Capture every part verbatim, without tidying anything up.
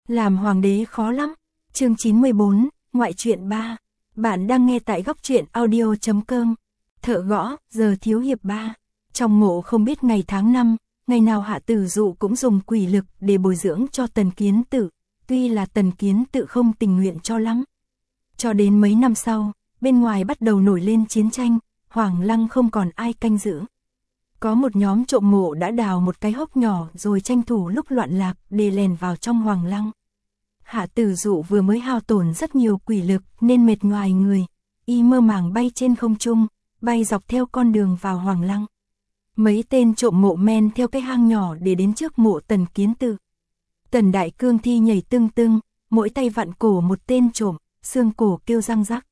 Làm hoàng đế khó lắm. Chương chín mươi bốn, ngoại truyện ba. Bạn đang nghe tại góc truyện audio chấm com. Thợ gõ, giờ thiếu hiệp ba. Trong mộ không biết ngày tháng năm, ngày nào Hạ Tử Dụ cũng dùng quỷ lực để bồi dưỡng cho Tần Kiến Tự, tuy là Tần Kiến Tự không tình nguyện cho lắm. Cho đến mấy năm sau, bên ngoài bắt đầu nổi lên chiến tranh, Hoàng Lăng không còn ai canh giữ. Có một nhóm trộm mộ đã đào một cái hốc nhỏ rồi tranh thủ lúc loạn lạc để lèn vào trong Hoàng Lăng. Hạ Tử Dụ vừa mới hao tổn rất nhiều quỷ lực nên mệt nhoài người, y mơ màng bay trên không trung, bay dọc theo con đường vào Hoàng Lăng. Mấy tên trộm mộ men theo cái hang nhỏ để đến trước mộ Tần Kiến Tự. Tần Đại Cương Thi nhảy tưng tưng, mỗi tay vặn cổ một tên trộm, xương cổ kêu răng rắc.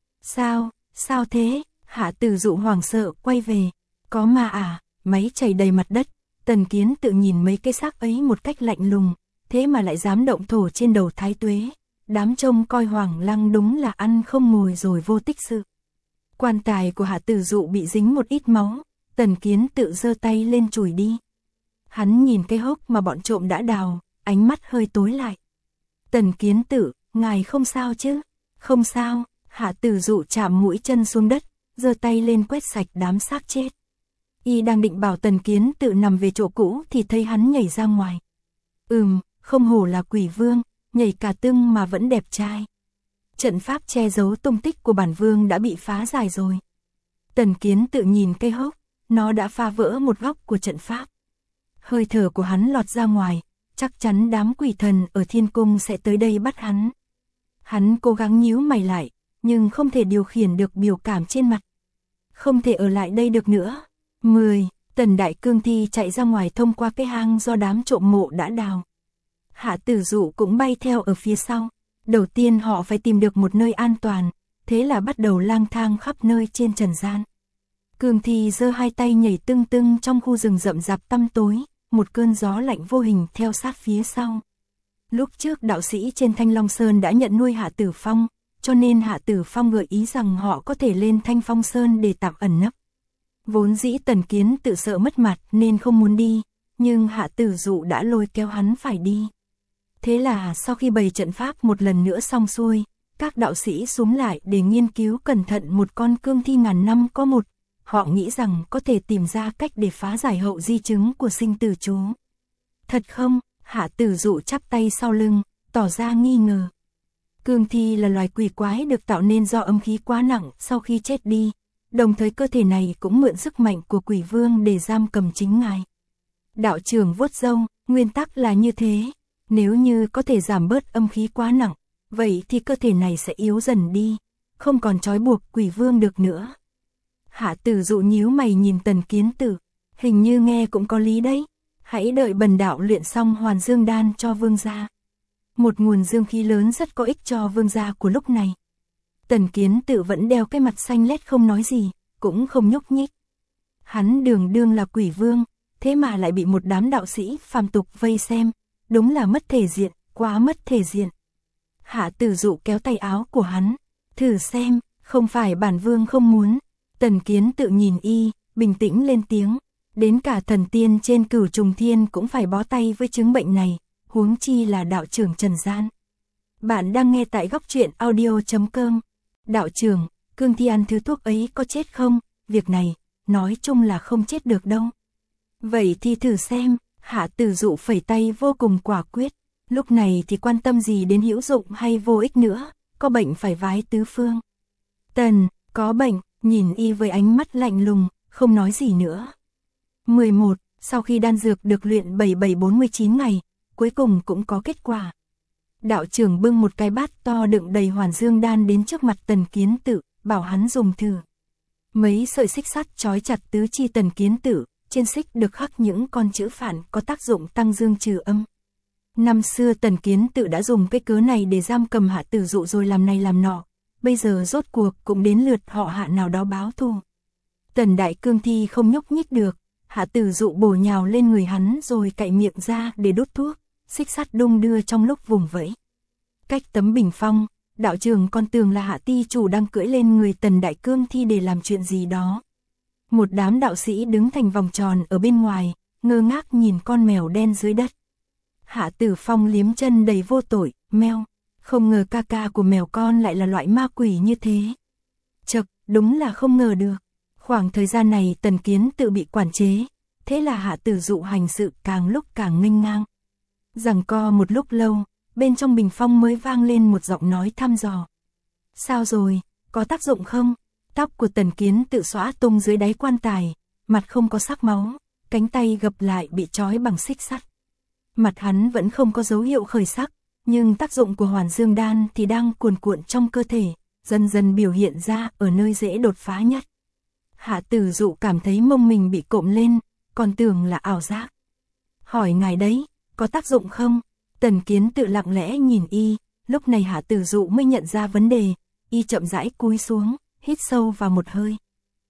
Sao, sao thế? Hạ Tử Dụ hoảng sợ quay về. Có ma à? Máy chảy đầy mặt đất. Tần Kiến Tự nhìn mấy cái xác ấy một cách lạnh lùng, thế mà lại dám động thổ trên đầu Thái Tuế. Đám trông coi Hoàng Lăng đúng là ăn không ngồi rồi vô tích sự. Quan tài của Hạ Tử Dụ bị dính một ít máu, Tần Kiến Tự giơ tay lên chùi đi. Hắn nhìn cái hốc mà bọn trộm đã đào, ánh mắt hơi tối lại. Tần Kiến Tự, ngài không sao chứ? Không sao. Hạ Tử Dụ chạm mũi chân xuống đất, giơ tay lên quét sạch đám xác chết. Y đang định bảo Tần Kiến Tự nằm về chỗ cũ thì thấy hắn nhảy ra ngoài. Ừm, không hổ là quỷ vương, nhảy cả tưng mà vẫn đẹp trai. Trận pháp che giấu tung tích của bản vương đã bị phá giải rồi. Tần Kiến Tự nhìn cây hốc, nó đã phá vỡ một góc của trận pháp. Hơi thở của hắn lọt ra ngoài, chắc chắn đám quỷ thần ở thiên cung sẽ tới đây bắt hắn. Hắn cố gắng nhíu mày lại, nhưng không thể điều khiển được biểu cảm trên mặt. Không thể ở lại đây được nữa. mười. Tần Đại Cương Thi chạy ra ngoài thông qua cái hang do đám trộm mộ đã đào. Hạ Tử Dụ cũng bay theo ở phía sau. Đầu tiên họ phải tìm được một nơi an toàn, thế là bắt đầu lang thang khắp nơi trên trần gian. Cương Thi giơ hai tay nhảy tưng tưng trong khu rừng rậm rạp tăm tối, một cơn gió lạnh vô hình theo sát phía sau. Lúc trước đạo sĩ trên Thanh Long Sơn đã nhận nuôi Hạ Tử Phong, cho nên Hạ Tử Phong gợi ý rằng họ có thể lên Thanh Phong Sơn để tạm ẩn nấp. Vốn dĩ Tần Kiến Tự sợ mất mặt nên không muốn đi, nhưng Hạ Tử Dụ đã lôi kéo hắn phải đi. Thế là sau khi bày trận pháp một lần nữa xong xuôi, các đạo sĩ xúm lại để nghiên cứu cẩn thận một con cương thi ngàn năm có một. Họ nghĩ rằng có thể tìm ra cách để phá giải hậu di chứng của sinh tử chú. Thật không? Hạ Tử Dụ chắp tay sau lưng, tỏ ra nghi ngờ. Cương thi là loài quỷ quái được tạo nên do âm khí quá nặng sau khi chết đi, đồng thời cơ thể này cũng mượn sức mạnh của quỷ vương để giam cầm chính ngài. Đạo trưởng vuốt râu, nguyên tắc là như thế, nếu như có thể giảm bớt âm khí quá nặng, vậy thì cơ thể này sẽ yếu dần đi, không còn trói buộc quỷ vương được nữa. Hạ Tử Dụ nhíu mày nhìn Tần Kiến Tự, hình như nghe cũng có lý đấy, hãy đợi bần đạo luyện xong Hoàn Dương Đan cho vương gia. Một nguồn dương khí lớn rất có ích cho vương gia của lúc này. Tần Kiến Tự vẫn đeo cái mặt xanh lét không nói gì, cũng không nhúc nhích. Hắn đường đương là quỷ vương, thế mà lại bị một đám đạo sĩ phàm tục vây xem, đúng là mất thể diện, quá mất thể diện. Hạ Tử Dụ kéo tay áo của hắn, thử xem, không phải bản vương không muốn. Tần Kiến Tự nhìn y, bình tĩnh lên tiếng, đến cả thần tiên trên Cửu Trùng Thiên cũng phải bó tay với chứng bệnh này, huống chi là đạo trưởng trần gian. Bạn đang nghe tại góc truyện audio chấm com. Đạo trưởng, cương thi ăn thứ thuốc ấy có chết không? Việc này, nói chung là không chết được đâu. Vậy thì thử xem. Hạ Tử Dụ phẩy tay vô cùng quả quyết, lúc này thì quan tâm gì đến hữu dụng hay vô ích nữa, có bệnh phải vái tứ phương. Tần, có bệnh, nhìn y với ánh mắt lạnh lùng, không nói gì nữa. mười một. Sau khi đan dược được luyện bảy bảy bốn mươi chín ngày, cuối cùng cũng có kết quả. Đạo trưởng bưng một cái bát to đựng đầy Hoàn Dương Đan đến trước mặt Tần Kiến Tự, bảo hắn dùng thử. Mấy sợi xích sắt trói chặt tứ chi Tần Kiến Tự, trên xích được khắc những con chữ phản có tác dụng tăng dương trừ âm. Năm xưa Tần Kiến Tự đã dùng cái cớ này để giam cầm Hạ Tử Dụ rồi làm này làm nọ, bây giờ rốt cuộc cũng đến lượt họ Hạ nào đó báo thù. Tần Đại Cương Thi không nhúc nhích được, Hạ Tử Dụ bổ nhào lên người hắn rồi cạy miệng ra để đốt thuốc, xích sắt đung đưa trong lúc vùng vẫy. Cách tấm bình phong, đạo trưởng con tường là Hạ Ti chủ đang cưỡi lên người Tần Đại Cương Thi để làm chuyện gì đó. Một đám đạo sĩ đứng thành vòng tròn ở bên ngoài, ngơ ngác nhìn con mèo đen dưới đất. Hạ Tử Phong liếm chân đầy vô tội, meo, không ngờ ca ca của mèo con lại là loại ma quỷ như thế. Chậc, đúng là không ngờ được. Khoảng thời gian này Tần Kiến tự bị quản chế, thế là Hạ Tử Dụ hành sự càng lúc càng nghênh ngang. Giằng co một lúc lâu, bên trong bình phong mới vang lên một giọng nói thăm dò. Sao rồi, có tác dụng không? Tóc của Tần Kiến tự xõa tung dưới đáy quan tài, mặt không có sắc máu, cánh tay gập lại bị trói bằng xích sắt. Mặt hắn vẫn không có dấu hiệu khởi sắc, nhưng tác dụng của Hoàn Dương Đan thì đang cuồn cuộn trong cơ thể, dần dần biểu hiện ra ở nơi dễ đột phá nhất. Hạ Tử Dụ cảm thấy mông mình bị cộm lên, còn tưởng là ảo giác. Hỏi ngài đấy, có tác dụng không? Tần Kiến tự lặng lẽ nhìn y, lúc này Hạ Tử Dụ mới nhận ra vấn đề, y chậm rãi cúi xuống, hít sâu vào một hơi.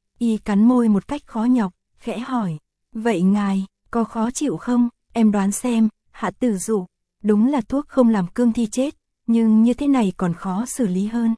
Y cắn môi một cách khó nhọc, khẽ hỏi, vậy ngài, có khó chịu không? Em đoán xem, Hạ Tử Dụ, đúng là thuốc không làm cương thi chết, nhưng như thế này còn khó xử lý hơn.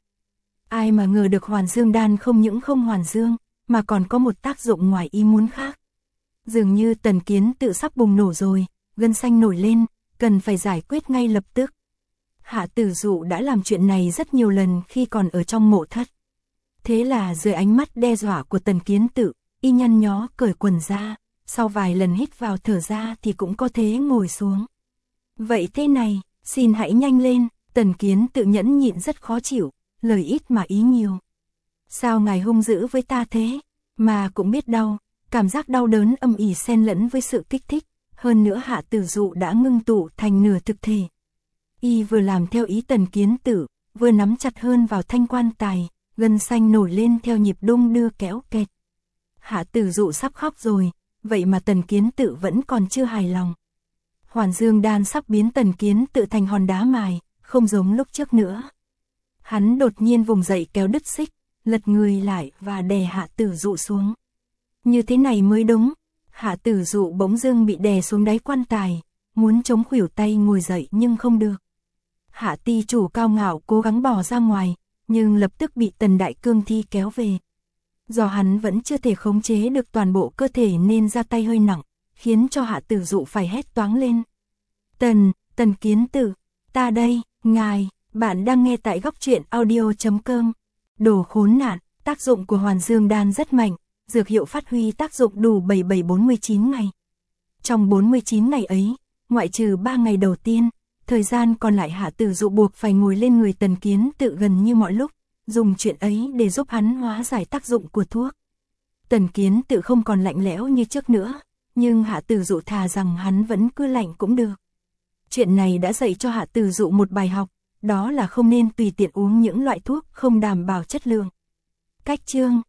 Ai mà ngờ được Hoàn Dương Đan không những không hoàn dương, mà còn có một tác dụng ngoài ý muốn khác. Dường như Tần Kiến tự sắp bùng nổ rồi, gân xanh nổi lên, cần phải giải quyết ngay lập tức. Hạ Tử Dụ đã làm chuyện này rất nhiều lần khi còn ở trong mộ thất. Thế là dưới ánh mắt đe dọa của Tần Kiến tự, y nhăn nhó cởi quần ra, sau vài lần hít vào thở ra thì cũng có thế ngồi xuống. Vậy thế này, xin hãy nhanh lên, Tần Kiến tự nhẫn nhịn rất khó chịu, lời ít mà ý nhiều. Sao ngài hung dữ với ta thế, mà cũng biết đau, cảm giác đau đớn âm ỉ xen lẫn với sự kích thích, hơn nữa Hạ Tử Dụ đã ngưng tụ thành nửa thực thể. Y vừa làm theo ý Tần Kiến Tử, vừa nắm chặt hơn vào thanh quan tài, gân xanh nổi lên theo nhịp đung đưa kéo kẹt. Hạ Tử Dụ sắp khóc rồi, vậy mà Tần Kiến Tử vẫn còn chưa hài lòng. Hoàn Dương Đan sắp biến Tần Kiến Tử thành hòn đá mài, không giống lúc trước nữa. Hắn đột nhiên vùng dậy kéo đứt xích, lật người lại và đè Hạ Tử Dụ xuống. Như thế này mới đúng. Hạ Tử Dụ bỗng dưng bị đè xuống đáy quan tài, muốn chống khuỷu tay ngồi dậy nhưng không được. Hạ ty chủ cao ngạo cố gắng bỏ ra ngoài, nhưng lập tức bị Tần Đại Cương Thi kéo về. Do hắn vẫn chưa thể khống chế được toàn bộ cơ thể nên ra tay hơi nặng, khiến cho Hạ Tử Dụ phải hét toáng lên. Tần, Tần Kiến Tử, ta đây, ngài, bạn đang nghe tại góc truyện audio chấm com. Đồ khốn nạn, tác dụng của Hoàn Dương Đan rất mạnh, dược hiệu phát huy tác dụng đủ bảy bảy bốn mươi chín ngày. Trong bốn mươi chín ngày ấy, ngoại trừ ba ngày đầu tiên, thời gian còn lại Hạ Tử Dụ buộc phải ngồi lên người Tần Kiến Tự gần như mọi lúc, dùng chuyện ấy để giúp hắn hóa giải tác dụng của thuốc. Tần Kiến Tự không còn lạnh lẽo như trước nữa, nhưng Hạ Tử Dụ thà rằng hắn vẫn cứ lạnh cũng được. Chuyện này đã dạy cho Hạ Tử Dụ một bài học, đó là không nên tùy tiện uống những loại thuốc không đảm bảo chất lượng. Cách chương